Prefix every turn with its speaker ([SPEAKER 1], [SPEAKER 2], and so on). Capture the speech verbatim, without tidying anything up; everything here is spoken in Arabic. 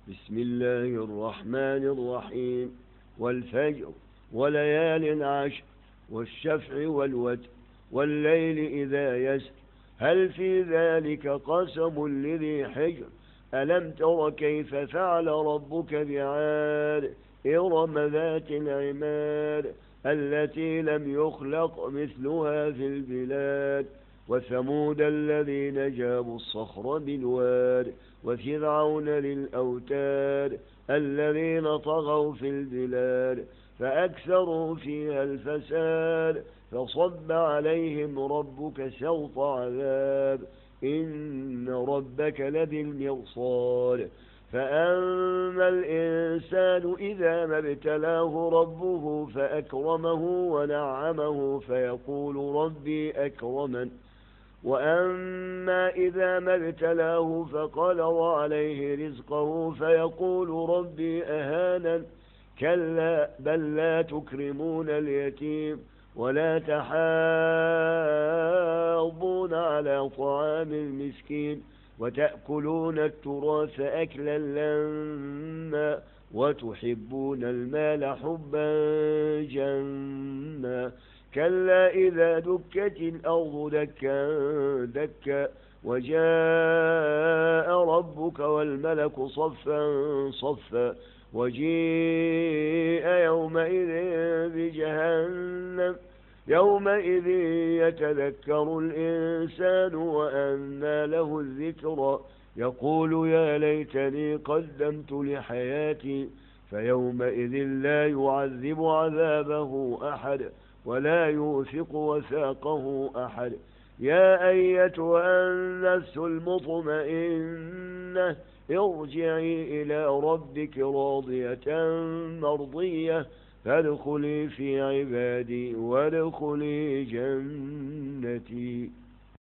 [SPEAKER 1] بسم الله الرحمن الرحيم والفجر وليال عشر والشفع والوتر والليل إذا يسر هل في ذلك قسم لذي حجر ألم تر كيف فعل ربك بعاد إرم ذات العماد التي لم يخلق مثلها في البلاد وثمود الذين جابوا الصخر بالواد وفرعون للأوتاد الذين طغوا في البلاد فأكثروا فيها الفساد فصب عليهم ربك سوط عذاب إن ربك لبالمرصاد فأما الإنسان إذا ما ابتلاه ربه فأكرمه ونعمه فيقول ربي أكرمن وأما إذا ما ابتلاه فقدر عليه رزقه فيقول ربي أهانن كلا بل لا تكرمون اليتيم ولا تحاضون على طعام المسكين وتأكلون التراث أكلا لما وتحبون المال حبا جما كلا إذا دكت الأرض دكا دكا وجاء ربك والملك صفا صفا وجيء يومئذ بجهنم يومئذ يتذكر الإنسان وأنى له الذكرى يقول يا ليتني قدمت لحياتي فيومئذ لا يعذب عذابه أحد ولا يوثق وثاقه أحد يا أيتها النفس المطمئنة ارجعي إلى ربك راضية مرضية فادخلي في عبادي وادخلي جنتي.